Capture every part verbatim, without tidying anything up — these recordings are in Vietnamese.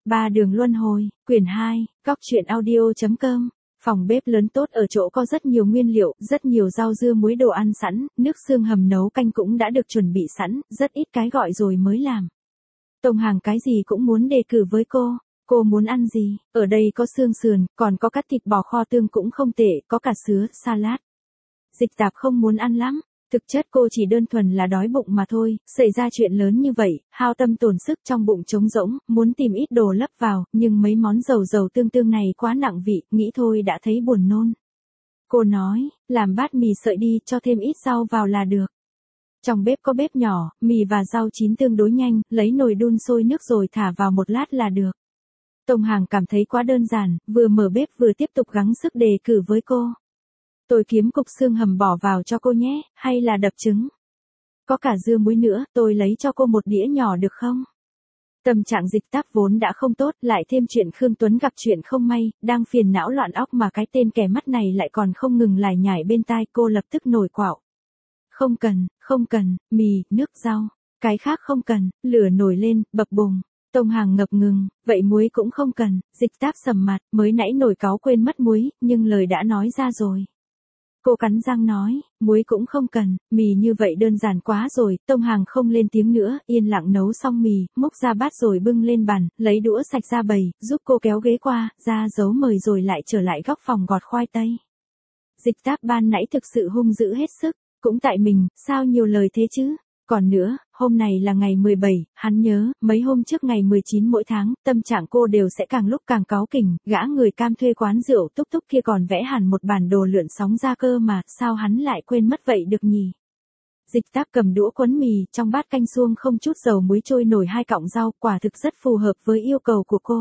Ba đường luân hồi, quyển hai, góc truyện audio.com. Phòng bếp lớn tốt ở chỗ có rất nhiều nguyên liệu, rất nhiều rau dưa muối đồ ăn sẵn, nước xương hầm nấu canh cũng đã được chuẩn bị sẵn, rất ít cái gọi rồi mới làm. Tông Hàng cái gì cũng muốn đề cử với cô. Cô muốn ăn gì? Ở đây có xương sườn, còn có cắt thịt bò kho tương cũng không tệ, có cả sứa, salad. Dịch Tạp không muốn ăn lắm. Thực chất cô chỉ đơn thuần là đói bụng mà thôi, xảy ra chuyện lớn như vậy, hao tâm tổn sức trong bụng trống rỗng, muốn tìm ít đồ lấp vào, nhưng mấy món dầu dầu tương tương này quá nặng vị, nghĩ thôi đã thấy buồn nôn. Cô nói, làm bát mì sợi đi, cho thêm ít rau vào là được. Trong bếp có bếp nhỏ, mì và rau chín tương đối nhanh, lấy nồi đun sôi nước rồi thả vào một lát là được. Tông Hàng cảm thấy quá đơn giản, vừa mở bếp vừa tiếp tục gắng sức đề cử với cô. Tôi kiếm cục xương hầm bỏ vào cho cô nhé, hay là đập trứng? Có cả dưa muối nữa, tôi lấy cho cô một đĩa nhỏ được không? Tâm trạng Dịch Tạp vốn đã không tốt, lại thêm chuyện Khương Tuấn gặp chuyện không may, đang phiền não loạn óc mà cái tên kẻ mắt này lại còn không ngừng lải nhải bên tai, cô lập tức nổi quạo. Không cần, không cần, mì, nước rau, cái khác không cần, lửa nổi lên, bập bùng. Tông Hàng ngập ngừng, vậy muối cũng không cần, Dịch Tạp sầm mặt, mới nãy nổi cáu quên mất muối, nhưng lời đã nói ra rồi. Cô cắn răng nói, muối cũng không cần, mì như vậy đơn giản quá rồi, Tông Hàng không lên tiếng nữa, yên lặng nấu xong mì, múc ra bát rồi bưng lên bàn, lấy đũa sạch ra bày, giúp cô kéo ghế qua, ra dấu mời rồi lại trở lại góc phòng gọt khoai tây. Dịch Tạp ban nãy thực sự hung dữ hết sức, cũng tại mình, sao nhiều lời thế chứ? Còn nữa, hôm này là ngày mười bảy, hắn nhớ, mấy hôm trước ngày mười chín mỗi tháng, tâm trạng cô đều sẽ càng lúc càng cáu kỉnh, gã người cam thuê quán rượu túc túc kia còn vẽ hẳn một bản đồ lượn sóng ra cơ mà, sao hắn lại quên mất vậy được nhỉ? Dịch Tạp cầm đũa quấn mì, trong bát canh suông không chút dầu muối trôi nổi hai cọng rau, quả thực rất phù hợp với yêu cầu của cô.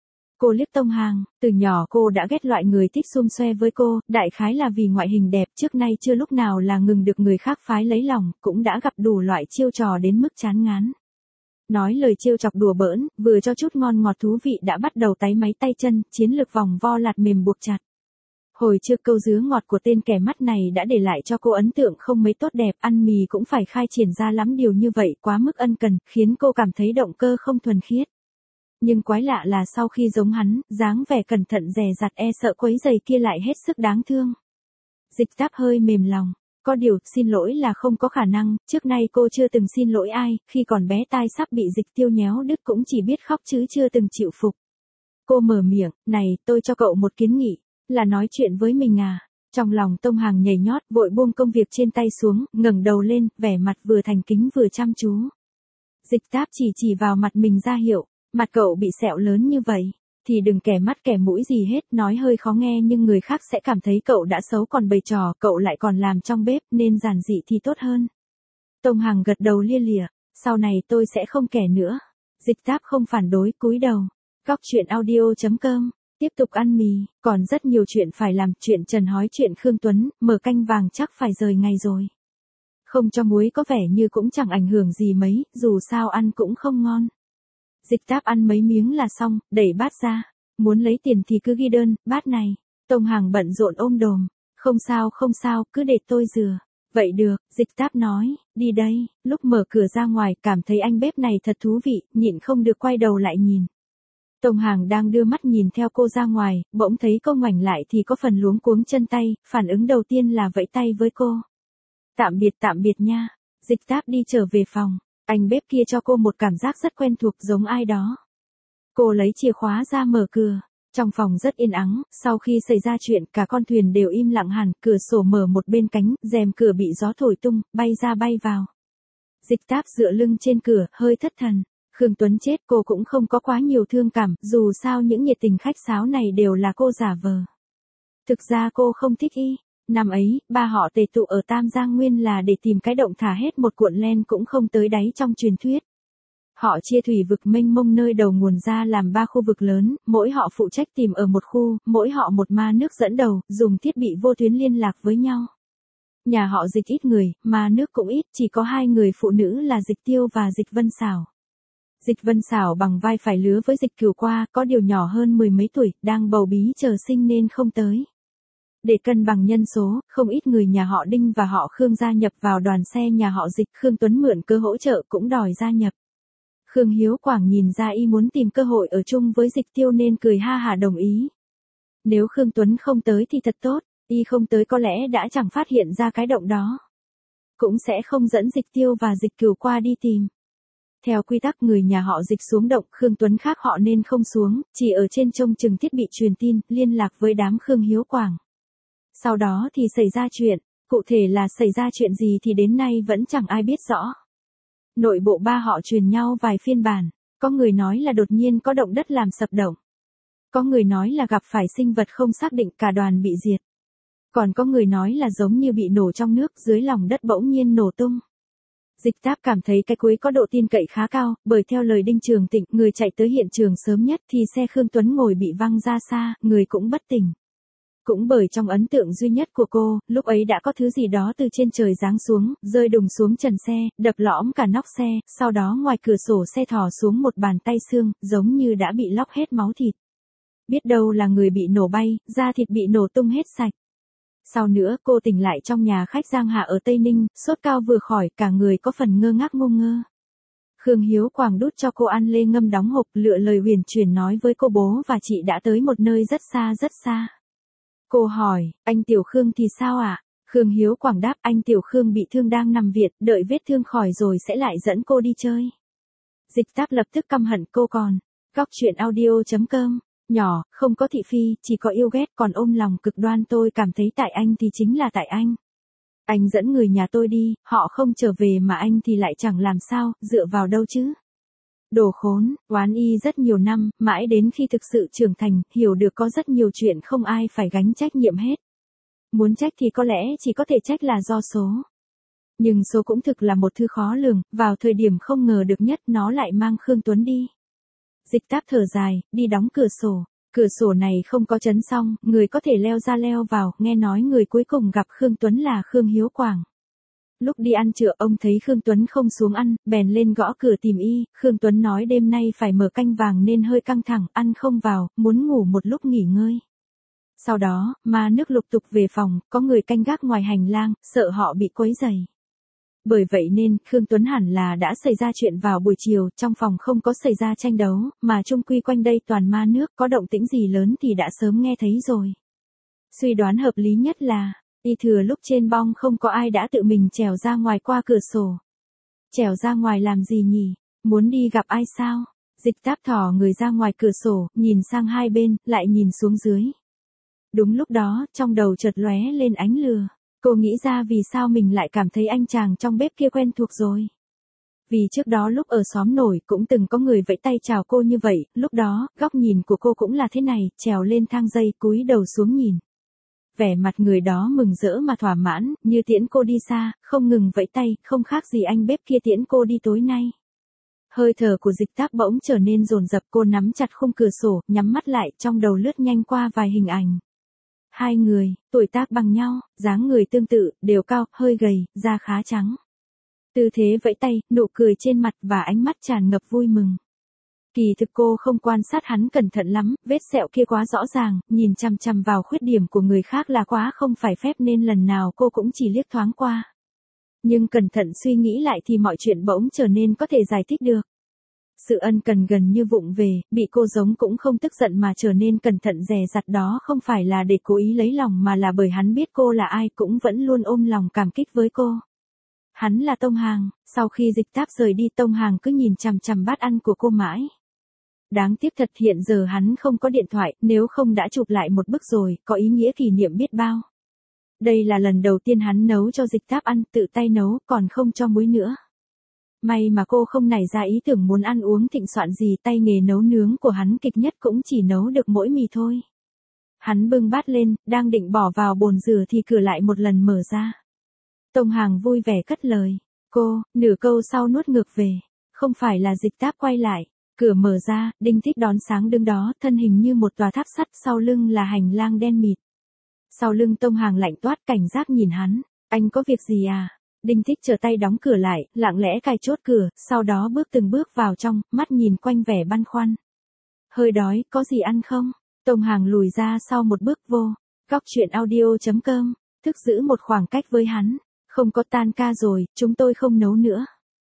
Cô liếc Tông Hàng, từ nhỏ cô đã ghét loại người thích xum xoe với cô, đại khái là vì ngoại hình đẹp, trước nay chưa lúc nào là ngừng được người khác phái lấy lòng, cũng đã gặp đủ loại chiêu trò đến mức chán ngán. Nói lời trêu chọc đùa bỡn, vừa cho chút ngon ngọt thú vị đã bắt đầu táy máy tay chân, chiến lược vòng vo lạt mềm buộc chặt. Hồi trước câu dứa ngọt của tên kẻ mắt này đã để lại cho cô ấn tượng không mấy tốt đẹp, ăn mì cũng phải khai triển ra lắm điều như vậy, quá mức ân cần, khiến cô cảm thấy động cơ không thuần khiết. Nhưng quái lạ là sau khi giống hắn, dáng vẻ cẩn thận dè dặt e sợ quấy giày kia lại hết sức đáng thương. Dịch Tạp hơi mềm lòng, có điều, xin lỗi là không có khả năng, trước nay cô chưa từng xin lỗi ai, khi còn bé tai sắp bị Dịch Tiêu nhéo đứt cũng chỉ biết khóc chứ chưa từng chịu phục. Cô mở miệng, này, tôi cho cậu một kiến nghị, là nói chuyện với mình à? Trong lòng Tông Hàng nhảy nhót, vội buông công việc trên tay xuống, ngẩng đầu lên, vẻ mặt vừa thành kính vừa chăm chú. Dịch Tạp chỉ chỉ vào mặt mình ra hiệu. Mặt cậu bị sẹo lớn như vậy, thì đừng kẻ mắt kẻ mũi gì hết, nói hơi khó nghe nhưng người khác sẽ cảm thấy cậu đã xấu còn bày trò, cậu lại còn làm trong bếp nên giản dị thì tốt hơn. Tông Hàng gật đầu lia lịa, sau này tôi sẽ không kẻ nữa. Dịch Tạp không phản đối, cúi đầu. Góc truyện audio.com, tiếp tục ăn mì, còn rất nhiều chuyện phải làm, chuyện Trần hói chuyện Khương Tuấn, mở canh vàng chắc phải rời ngày rồi. Không cho muối có vẻ như cũng chẳng ảnh hưởng gì mấy, dù sao ăn cũng không ngon. Dịch Tạp ăn mấy miếng là xong, đẩy bát ra. Muốn lấy tiền thì cứ ghi đơn, bát này. Tông Hàng bận rộn ôm đồm. Không sao không sao, cứ để tôi rửa. Vậy được, Dịch Tạp nói, đi đây. Lúc mở cửa ra ngoài, cảm thấy anh bếp này thật thú vị, nhịn không được quay đầu lại nhìn. Tông Hàng đang đưa mắt nhìn theo cô ra ngoài, bỗng thấy cô ngoảnh lại thì có phần luống cuống chân tay, phản ứng đầu tiên là vẫy tay với cô. Tạm biệt tạm biệt nha. Dịch Tạp đi trở về phòng. Anh bếp kia cho cô một cảm giác rất quen thuộc giống ai đó. Cô lấy chìa khóa ra mở cửa. Trong phòng rất yên ắng, sau khi xảy ra chuyện cả con thuyền đều im lặng hẳn, cửa sổ mở một bên cánh, rèm cửa bị gió thổi tung, bay ra bay vào. Dịch Tạp dựa lưng trên cửa, hơi thất thần. Khương Tuấn chết cô cũng không có quá nhiều thương cảm, dù sao những nhiệt tình khách sáo này đều là cô giả vờ. Thực ra cô không thích y. Năm ấy, ba họ tề tụ ở Tam Giang nguyên là để tìm cái động thả hết một cuộn len cũng không tới đáy trong truyền thuyết. Họ chia thủy vực mênh mông nơi đầu nguồn ra làm ba khu vực lớn, mỗi họ phụ trách tìm ở một khu, mỗi họ một ma nước dẫn đầu, dùng thiết bị vô tuyến liên lạc với nhau. Nhà họ Dịch ít người, ma nước cũng ít, chỉ có hai người phụ nữ là Dịch Tiêu và Dịch Vân Xảo. Dịch Vân Xảo bằng vai phải lứa với Dịch Cửu qua, có điều nhỏ hơn mười mấy tuổi, đang bầu bí chờ sinh nên không tới. Để cân bằng nhân số, không ít người nhà họ Đinh và họ Khương gia nhập vào đoàn xe nhà họ Dịch, Khương Tuấn mượn cơ hỗ trợ cũng đòi gia nhập. Khương Hiếu Quảng nhìn ra y muốn tìm cơ hội ở chung với Dịch Tiêu nên cười ha hả đồng ý. Nếu Khương Tuấn không tới thì thật tốt, y không tới có lẽ đã chẳng phát hiện ra cái động đó. Cũng sẽ không dẫn Dịch Tiêu và Dịch Cửu qua đi tìm. Theo quy tắc người nhà họ Dịch xuống động, Khương Tuấn khác họ nên không xuống, chỉ ở trên trông chừng thiết bị truyền tin, liên lạc với đám Khương Hiếu Quảng. Sau đó thì xảy ra chuyện, cụ thể là xảy ra chuyện gì thì đến nay vẫn chẳng ai biết rõ. Nội bộ ba họ truyền nhau vài phiên bản, có người nói là đột nhiên có động đất làm sập động. Có người nói là gặp phải sinh vật không xác định cả đoàn bị diệt. Còn có người nói là giống như bị nổ trong nước dưới lòng đất bỗng nhiên nổ tung. Dịch Táp cảm thấy cái cuối có độ tin cậy khá cao, bởi theo lời Đinh Trường Tịnh, người chạy tới hiện trường sớm nhất thì xe Khương Tuấn ngồi bị văng ra xa, người cũng bất tỉnh. Cũng bởi trong ấn tượng duy nhất của cô, lúc ấy đã có thứ gì đó từ trên trời giáng xuống, rơi đùng xuống trần xe, đập lõm cả nóc xe, sau đó ngoài cửa sổ xe thò xuống một bàn tay xương, giống như đã bị lóc hết máu thịt. Biết đâu là người bị nổ bay, da thịt bị nổ tung hết sạch. Sau nữa cô tỉnh lại trong nhà khách Giang Hà ở Tây Ninh, sốt cao vừa khỏi, cả người có phần ngơ ngác ngu ngơ. Khương Hiếu Quảng đút cho cô ăn lê ngâm đóng hộp, lựa lời huyền chuyển nói với cô bố và chị đã tới một nơi rất xa rất xa. Cô hỏi, anh Tiểu Khương thì sao ạ? À? Khương Hiếu Quảng đáp, anh Tiểu Khương bị thương đang nằm viện, đợi vết thương khỏi rồi sẽ lại dẫn cô đi chơi. Dịch Táp lập tức căm hận cô còn. Góc chuyện audio chấm com. Nhỏ, không có thị phi, chỉ có yêu ghét, còn ôm lòng cực đoan tôi cảm thấy tại anh thì chính là tại anh. Anh dẫn người nhà tôi đi, họ không trở về mà anh thì lại chẳng làm sao, dựa vào đâu chứ. Đồ khốn, oán y rất nhiều năm, mãi đến khi thực sự trưởng thành, hiểu được có rất nhiều chuyện không ai phải gánh trách nhiệm hết. Muốn trách thì có lẽ chỉ có thể trách là do số. Nhưng số cũng thực là một thứ khó lường, vào thời điểm không ngờ được nhất nó lại mang Khương Tuấn đi. Dịch Táp thở dài, đi đóng cửa sổ. Cửa sổ này không có chấn xong, người có thể leo ra leo vào, nghe nói người cuối cùng gặp Khương Tuấn là Khương Hiếu Quảng. Lúc đi ăn trưa ông thấy Khương Tuấn không xuống ăn, bèn lên gõ cửa tìm y, Khương Tuấn nói đêm nay phải mở canh vàng nên hơi căng thẳng, ăn không vào, muốn ngủ một lúc nghỉ ngơi. Sau đó, ma nước lục tục về phòng, có người canh gác ngoài hành lang, sợ họ bị quấy rầy. Bởi vậy nên, Khương Tuấn hẳn là đã xảy ra chuyện vào buổi chiều, trong phòng không có xảy ra tranh đấu, mà chung quy quanh đây toàn ma nước, có động tĩnh gì lớn thì đã sớm nghe thấy rồi. Suy đoán hợp lý nhất là, y thừa lúc trên bong không có ai đã tự mình trèo ra ngoài qua cửa sổ. Trèo ra ngoài làm gì nhỉ? Muốn đi gặp ai sao? Dịch Táp thò người ra ngoài cửa sổ, nhìn sang hai bên, lại nhìn xuống dưới. Đúng lúc đó, trong đầu chợt lóe lên ánh lửa. Cô nghĩ ra vì sao mình lại cảm thấy anh chàng trong bếp kia quen thuộc rồi. Vì trước đó lúc ở xóm nổi cũng từng có người vẫy tay chào cô như vậy, lúc đó, góc nhìn của cô cũng là thế này, trèo lên thang dây cúi đầu xuống nhìn. Vẻ mặt người đó mừng rỡ mà thỏa mãn, như tiễn cô đi xa, không ngừng vẫy tay, không khác gì anh bếp kia tiễn cô đi tối nay. Hơi thở của Dịch Táp bỗng trở nên dồn dập, cô nắm chặt khung cửa sổ, nhắm mắt lại, trong đầu lướt nhanh qua vài hình ảnh. Hai người, tuổi tác bằng nhau, dáng người tương tự, đều cao, hơi gầy, da khá trắng. Tư thế vẫy tay, nụ cười trên mặt và ánh mắt tràn ngập vui mừng. Kỳ thực cô không quan sát hắn cẩn thận lắm, vết sẹo kia quá rõ ràng, nhìn chằm chằm vào khuyết điểm của người khác là quá không phải phép nên lần nào cô cũng chỉ liếc thoáng qua. Nhưng cẩn thận suy nghĩ lại thì mọi chuyện bỗng trở nên có thể giải thích được. Sự ân cần gần như vụng về, bị cô giống cũng không tức giận mà trở nên cẩn thận dè dặt đó không phải là để cố ý lấy lòng mà là bởi hắn biết cô là ai cũng vẫn luôn ôm lòng cảm kích với cô. Hắn là Tông Hàng, sau khi Dịch Táp rời đi Tông Hàng cứ nhìn chằm chằm bát ăn của cô mãi. Đáng tiếc thật hiện giờ hắn không có điện thoại, nếu không đã chụp lại một bức rồi, có ý nghĩa kỷ niệm biết bao. Đây là lần đầu tiên hắn nấu cho Dịch Táp ăn, tự tay nấu, còn không cho muối nữa. May mà cô không nảy ra ý tưởng muốn ăn uống thịnh soạn gì, tay nghề nấu nướng của hắn kịch nhất cũng chỉ nấu được mỗi mì thôi. Hắn bưng bát lên, đang định bỏ vào bồn rửa thì cửa lại một lần mở ra. Tông Hàng vui vẻ cất lời. Cô, nửa câu sau nuốt ngược về. Không phải là Dịch Táp quay lại. Cửa mở ra, Đinh Thích đón sáng đứng đó, thân hình như một tòa tháp sắt, sau lưng là hành lang đen mịt. Sau lưng Tông Hàng lạnh toát, cảnh giác nhìn hắn. Anh có việc gì à? Đinh Thích trở tay đóng cửa lại, lặng lẽ cài chốt cửa, sau đó bước từng bước vào trong, mắt nhìn quanh vẻ băn khoăn. Hơi đói, có gì ăn không? Tông Hàng lùi ra sau một bước vô. Góc chuyện audio chấm com. Thức giữ một khoảng cách với hắn. Không có, tan ca rồi, chúng tôi không nấu nữa.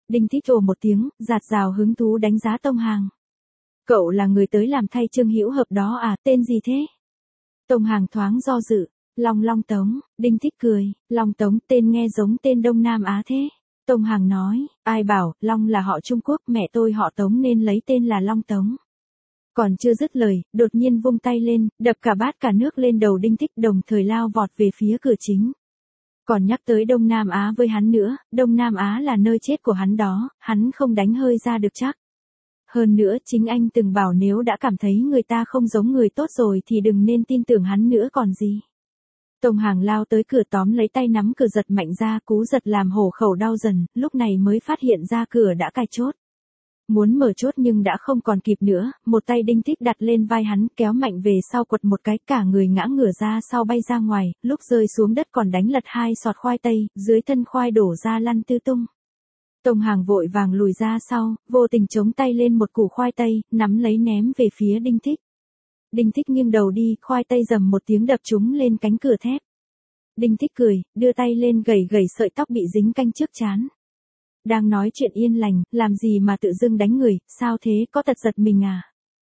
Đinh Thích ồ một tiếng, giạt rào hứng thú đánh giá Tông Hàng. Cậu là người tới làm thay Trương Hữu Hợp đó à, tên gì thế? Tông Hàng thoáng do dự, Long Long Tống, Đinh Thích cười, Long Tống tên nghe giống tên Đông Nam Á thế. Tông Hàng nói, ai bảo, Long là họ Trung Quốc, mẹ tôi họ Tống nên lấy tên là Long Tống. Còn chưa dứt lời, đột nhiên vung tay lên, đập cả bát cả nước lên đầu Đinh Thích đồng thời lao vọt về phía cửa chính. Còn nhắc tới Đông Nam Á với hắn nữa, Đông Nam Á là nơi chết của hắn đó, hắn không đánh hơi ra được chắc. Hơn nữa chính anh từng bảo nếu đã cảm thấy người ta không giống người tốt rồi thì đừng nên tin tưởng hắn nữa còn gì. Tông Hàng lao tới cửa tóm lấy tay nắm cửa giật mạnh ra, cú giật làm hổ khẩu đau dần, lúc này mới phát hiện ra cửa đã cài chốt. Muốn mở chốt nhưng đã không còn kịp nữa, một tay Đinh Thích đặt lên vai hắn, kéo mạnh về sau quật một cái, cả người ngã ngửa ra sau bay ra ngoài, lúc rơi xuống đất còn đánh lật hai sọt khoai tây, dưới thân khoai đổ ra lăn tứ tung. Tông Hàng vội vàng lùi ra sau, vô tình chống tay lên một củ khoai tây, nắm lấy ném về phía Đinh Thích. Đinh Thích nghiêng đầu đi, khoai tây rầm một tiếng đập trúng lên cánh cửa thép. Đinh Thích cười, đưa tay lên gẩy gẩy sợi tóc bị dính canh trước trán. Đang nói chuyện yên lành, làm gì mà tự dưng đánh người, sao thế, có tật giật mình à?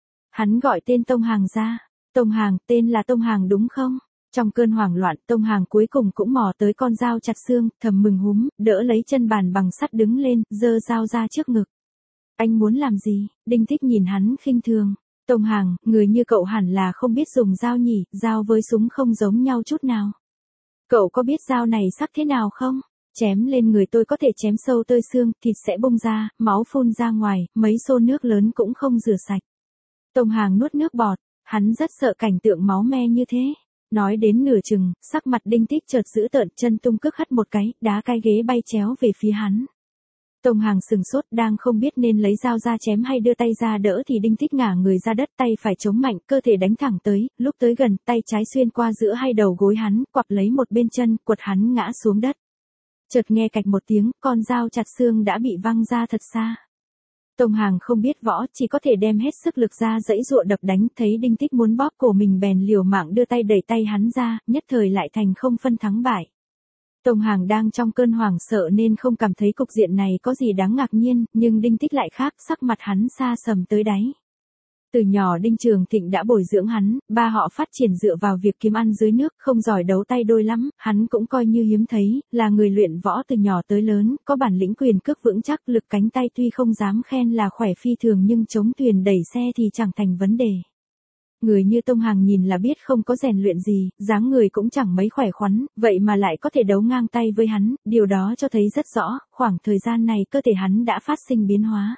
Hắn gọi tên Tông Hàng ra. Tông Hàng, tên là Tông Hàng đúng không? Trong cơn hoảng loạn, Tông Hàng cuối cùng cũng mò tới con dao chặt xương, thầm mừng húm, đỡ lấy chân bàn bằng sắt đứng lên, giơ dao ra trước ngực. Anh muốn làm gì? Đinh Thích nhìn hắn khinh thường. Tông Hàng, người như cậu hẳn là không biết dùng dao nhỉ, dao với súng không giống nhau chút nào. Cậu có biết dao này sắc thế nào không? Chém lên người tôi có thể chém sâu tơi xương, thịt sẽ bung ra, máu phun ra ngoài, mấy xô nước lớn cũng không rửa sạch. Tông Hàng nuốt nước bọt, hắn rất sợ cảnh tượng máu me như thế. Nói đến nửa chừng, sắc mặt Đinh Thích chợt dữ tợn, chân tung cước hất một cái, đá cái ghế bay chéo về phía hắn. Tông Hàng sừng sốt, đang không biết nên lấy dao ra chém hay đưa tay ra đỡ thì Đinh Thích ngả người ra đất, tay phải chống mạnh, cơ thể đánh thẳng tới, lúc tới gần, tay trái xuyên qua giữa hai đầu gối hắn, quặp lấy một bên chân, quật hắn ngã xuống đất. Chợt nghe cạch một tiếng, con dao chặt xương đã bị văng ra thật xa. Tông Hàng không biết võ, chỉ có thể đem hết sức lực ra giãy giụa đập đánh, thấy Đinh Thích muốn bóp cổ mình bèn liều mạng đưa tay đẩy tay hắn ra, nhất thời lại thành không phân thắng bại. Tông Hàng đang trong cơn hoảng sợ nên không cảm thấy cục diện này có gì đáng ngạc nhiên, nhưng Đinh Thích lại khác, sắc mặt hắn xa sầm tới đáy. Từ nhỏ Đinh Trường Thịnh đã bồi dưỡng hắn, ba họ phát triển dựa vào việc kiếm ăn dưới nước, không giỏi đấu tay đôi lắm, hắn cũng coi như hiếm thấy, là người luyện võ từ nhỏ tới lớn, có bản lĩnh quyền cước vững chắc, lực cánh tay tuy không dám khen là khỏe phi thường nhưng chống thuyền đẩy xe thì chẳng thành vấn đề. Người như Tông Hàng nhìn là biết không có rèn luyện gì, dáng người cũng chẳng mấy khỏe khoắn, vậy mà lại có thể đấu ngang tay với hắn, điều đó cho thấy rất rõ, khoảng thời gian này cơ thể hắn đã phát sinh biến hóa.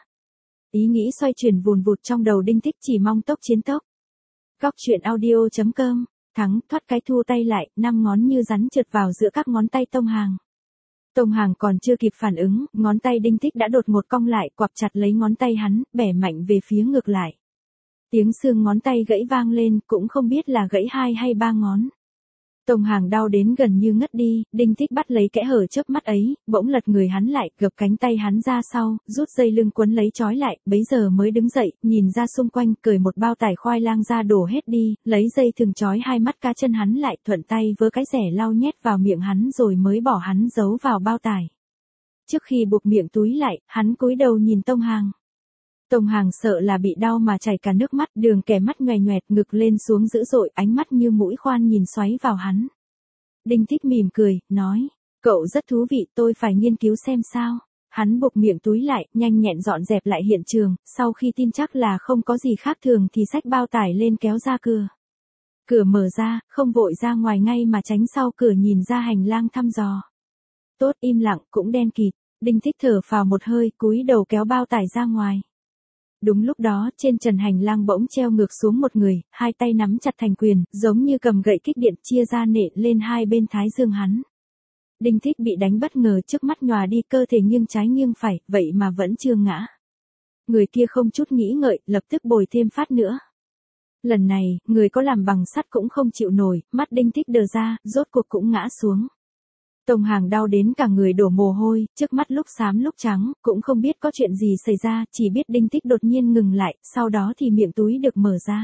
Ý nghĩ xoay chuyển vùn vụt trong đầu Đinh Thích, chỉ mong tốc chiến tốc. Góc truyện audio chấm com, thắng, thoát cái thua tay lại, năm ngón như rắn trượt vào giữa các ngón tay Tông Hàng. Tông Hàng còn chưa kịp phản ứng, ngón tay Đinh Thích đã đột ngột cong lại, quặp chặt lấy ngón tay hắn, bẻ mạnh về phía ngược lại. Tiếng xương ngón tay gãy vang lên, cũng không biết là gãy hai hay ba ngón. Tông Hàng đau đến gần như ngất đi, Đinh Thích bắt lấy kẽ hở chớp mắt ấy, bỗng lật người hắn lại, gập cánh tay hắn ra sau, rút dây lưng quấn lấy trói lại, bấy giờ mới đứng dậy, nhìn ra xung quanh, cởi một bao tải khoai lang ra đổ hết đi, lấy dây thừng trói hai mắt cá chân hắn lại, thuận tay vớ cái rẻ lau nhét vào miệng hắn rồi mới bỏ hắn giấu vào bao tải. Trước khi buộc miệng túi lại, hắn cúi đầu nhìn Tông Hàng. Tông Hàng sợ là bị đau mà chảy cả nước mắt, đường kẻ mắt nhoè nhoẹt, ngực lên xuống dữ dội, ánh mắt như mũi khoan nhìn xoáy vào hắn. Đinh Thích mỉm cười, nói, cậu rất thú vị, tôi phải nghiên cứu xem sao. Hắn buộc miệng túi lại, nhanh nhẹn dọn dẹp lại hiện trường, sau khi tin chắc là không có gì khác thường thì xách bao tải lên kéo ra cửa. Cửa mở ra, không vội ra ngoài ngay mà tránh sau cửa nhìn ra hành lang thăm dò. Tốt, im lặng, cũng đen kịt. Đinh Thích thở phào một hơi, cúi đầu kéo bao tải ra ngoài. Đúng lúc đó, trên trần hành lang bỗng treo ngược xuống một người, hai tay nắm chặt thành quyền, giống như cầm gậy kích điện, chia ra nện lên hai bên thái dương hắn. Đinh Thích bị đánh bất ngờ, trước mắt nhòa đi, cơ thể nghiêng trái nghiêng phải, vậy mà vẫn chưa ngã. Người kia không chút nghĩ ngợi, lập tức bồi thêm phát nữa. Lần này, người có làm bằng sắt cũng không chịu nổi, mắt Đinh Thích đờ ra, rốt cuộc cũng ngã xuống. Tông Hàng đau đến cả người đổ mồ hôi, trước mắt lúc xám lúc trắng, cũng không biết có chuyện gì xảy ra, chỉ biết Đinh Thích đột nhiên ngừng lại, sau đó thì miệng túi được mở ra.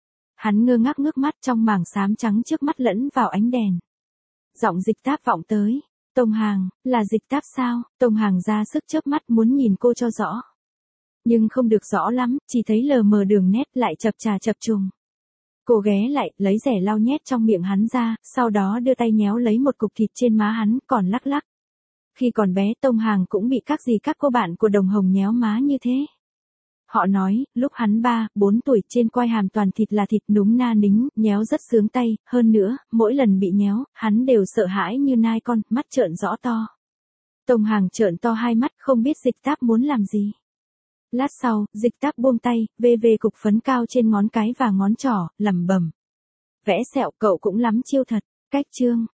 Hắn ngơ ngác ngước mắt, trong mảng xám trắng trước mắt lẫn vào ánh đèn. Giọng Dịch Táp vọng tới, Tông Hàng, là Dịch Táp sao? Tông Hàng ra sức chớp mắt muốn nhìn cô cho rõ. Nhưng không được rõ lắm, chỉ thấy lờ mờ đường nét lại chập chà chập trùng. Cô ghé lại, lấy rẻ lau nhét trong miệng hắn ra, sau đó đưa tay nhéo lấy một cục thịt trên má hắn, còn lắc lắc. Khi còn bé Tông Hàng cũng bị các gì các cô bạn của Đồng Hồng nhéo má như thế. Họ nói, lúc hắn ba, bốn tuổi trên quai hàm toàn thịt là thịt núm na nính, nhéo rất sướng tay, hơn nữa, mỗi lần bị nhéo, hắn đều sợ hãi như nai con, mắt trợn rõ to. Tông Hàng trợn to hai mắt không biết Dịch Táp muốn làm gì. Lát sau, Dịch Táp buông tay, vê vê cục phấn cao trên ngón cái và ngón trỏ, lẩm bẩm. Vẽ sẹo cậu cũng lắm chiêu thật, cách chương.